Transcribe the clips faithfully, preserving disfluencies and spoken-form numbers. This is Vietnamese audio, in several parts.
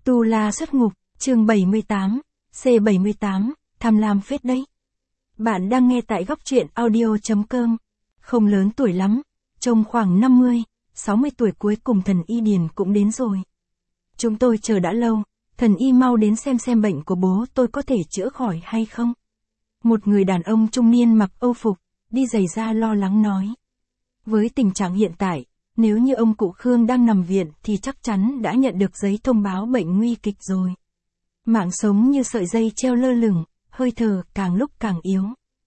Tu La xuất ngục, chương bảy mươi tám, C bảy mươi tám, tham lam phết đấy. Bạn đang nghe tại góc truyện audio.com. Không lớn tuổi lắm, trông khoảng năm mươi, sáu mươi tuổi cuối cùng thần y Điền cũng đến rồi. Chúng tôi chờ đã lâu, thần y mau đến xem xem bệnh của bố tôi có thể chữa khỏi hay không. Một người đàn ông trung niên mặc âu phục, đi giày da lo lắng nói. Với tình trạng hiện tại, nếu như ông cụ Khương đang nằm viện thì chắc chắn đã nhận được giấy thông báo bệnh nguy kịch rồi. Mạng sống như sợi dây treo lơ lửng, hơi thở càng lúc càng yếu.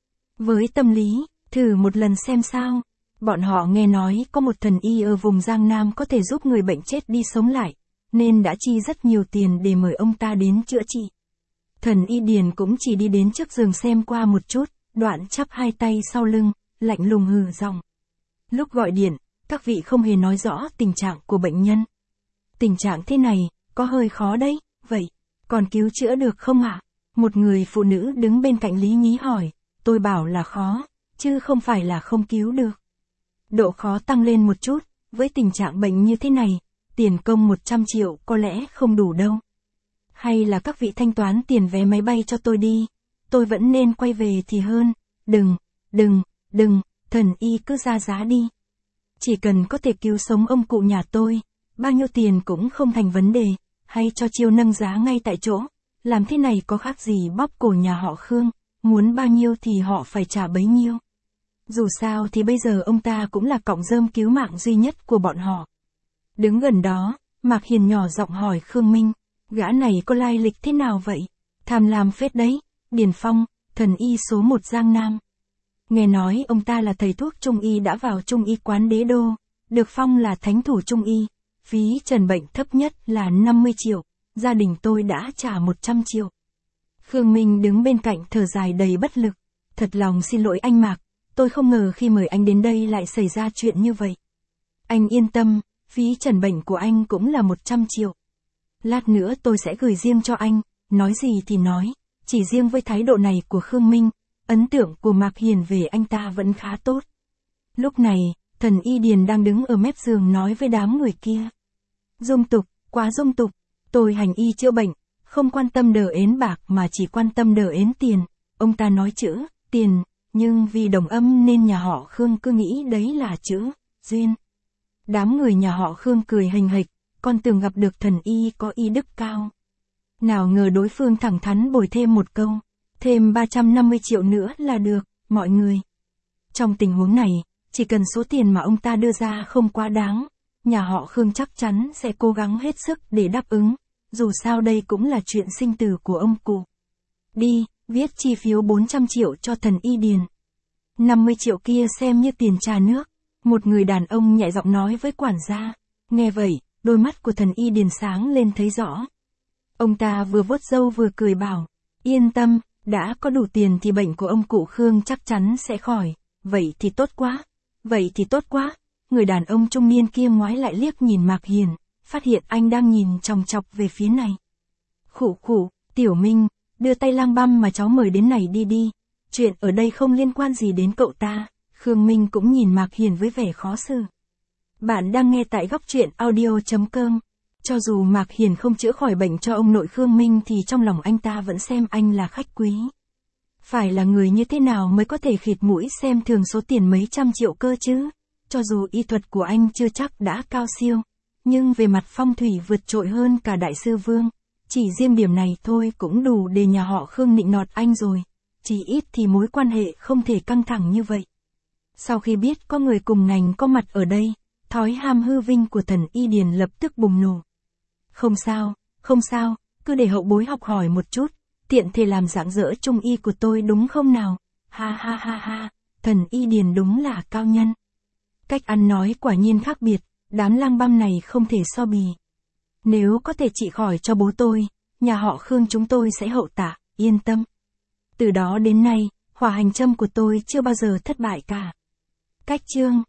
Với tâm lý, thử một lần xem sao. Bọn họ nghe nói có một thần y ở vùng Giang Nam có thể giúp người bệnh chết đi sống lại, nên đã chi rất nhiều tiền để mời ông ta đến chữa trị. Thần y Điền cũng chỉ đi đến trước giường xem qua một chút, đoạn chắp hai tay sau lưng, lạnh lùng hừ giọng. Lúc gọi điện, các vị không hề nói rõ tình trạng của bệnh nhân. Tình trạng thế này, có hơi khó đấy, vậy, còn cứu chữa được không ạ? Một người phụ nữ đứng bên cạnh Lý Nhí hỏi, tôi bảo là khó, chứ không phải là không cứu được. Độ khó tăng lên một chút, với tình trạng bệnh như thế này, tiền công một trăm triệu có lẽ không đủ đâu. Hay là các vị thanh toán tiền vé máy bay cho tôi đi, tôi vẫn nên quay về thì hơn, đừng, đừng, đừng, thần y cứ ra giá đi. Chỉ cần có thể cứu sống ông cụ nhà tôi, bao nhiêu tiền cũng không thành vấn đề, hay cho chiêu nâng giá ngay tại chỗ, làm thế này có khác gì bóp cổ nhà họ Khương, muốn bao nhiêu thì họ phải trả bấy nhiêu. Dù sao thì bây giờ ông ta cũng là cọng rơm cứu mạng duy nhất của bọn họ. Đứng gần đó, Mạc Hiền nhỏ giọng hỏi Khương Minh, gã này có lai lịch thế nào vậy? Tham lam phết đấy, Điền Phong, thần y số một Giang Nam. Nghe nói ông ta là thầy thuốc trung y đã vào trung y quán Đế Đô, được phong là thánh thủ trung y, phí trần bệnh thấp nhất là năm mươi triệu, gia đình tôi đã trả một trăm triệu. Khương Minh đứng bên cạnh thở dài đầy bất lực, thật lòng xin lỗi anh Mạc, tôi không ngờ khi mời anh đến đây lại xảy ra chuyện như vậy. Anh yên tâm, phí trần bệnh của anh cũng là một trăm triệu. Lát nữa tôi sẽ gửi riêng cho anh, nói gì thì nói, chỉ riêng với thái độ này của Khương Minh, ấn tượng của Mạc Hiền về anh ta vẫn khá tốt. Lúc này, thần y Điền đang đứng ở mép giường nói với đám người kia. Dung tục, quá dung tục, tôi hành y chữa bệnh, không quan tâm đờ ến bạc mà chỉ quan tâm đờ ến tiền. Ông ta nói chữ, tiền, nhưng vì đồng âm nên nhà họ Khương cứ nghĩ đấy là chữ, duyên. Đám người nhà họ Khương cười hình hịch, con tưởng gặp được thần y có y đức cao. Nào ngờ đối phương thẳng thắn bồi thêm một câu. Thêm ba trăm năm mươi triệu nữa là được, mọi người. Trong tình huống này, chỉ cần số tiền mà ông ta đưa ra không quá đáng, nhà họ Khương chắc chắn sẽ cố gắng hết sức để đáp ứng, dù sao đây cũng là chuyện sinh tử của ông cụ. Đi, viết chi phiếu bốn trăm triệu cho thần y Điền. năm mươi triệu kia xem như tiền trà nước, một người đàn ông nhẹ giọng nói với quản gia. Nghe vậy, đôi mắt của thần y Điền sáng lên thấy rõ. Ông ta vừa vuốt râu vừa cười bảo, yên tâm. Đã có đủ tiền thì bệnh của ông cụ Khương chắc chắn sẽ khỏi, vậy thì tốt quá, vậy thì tốt quá. Người đàn ông trung niên kia ngoái lại liếc nhìn Mạc Hiền, phát hiện anh đang nhìn chòng chọc về phía này. Khụ khụ, Tiểu Minh, đưa tay lang băm mà cháu mời đến này đi đi, chuyện ở đây không liên quan gì đến cậu ta. Khương Minh cũng nhìn Mạc Hiền với vẻ khó xử. Bạn đang nghe tại góc truyện audio.com. Cho dù Mạc Hiền không chữa khỏi bệnh cho ông nội Khương Minh thì trong lòng anh ta vẫn xem anh là khách quý. Phải là người như thế nào mới có thể khịt mũi xem thường số tiền mấy trăm triệu cơ chứ? Cho dù y thuật của anh chưa chắc đã cao siêu, nhưng về mặt phong thủy vượt trội hơn cả đại sư Vương. Chỉ riêng điểm này thôi cũng đủ để nhà họ Khương nịnh nọt anh rồi. Chỉ ít thì mối quan hệ không thể căng thẳng như vậy. Sau khi biết có người cùng ngành có mặt ở đây, thói ham hư vinh của thần y Điền lập tức bùng nổ. Không sao, không sao, cứ để hậu bối học hỏi một chút, tiện thể làm rạng rỡ trung y của tôi đúng không nào? Ha ha ha ha, thần y Điền đúng là cao nhân. Cách ăn nói quả nhiên khác biệt, đám lang băm này không thể so bì. Nếu có thể trị khỏi cho bố tôi, nhà họ Khương chúng tôi sẽ hậu tạ, yên tâm. Từ đó đến nay, hỏa hành châm của tôi chưa bao giờ thất bại cả. Cách chương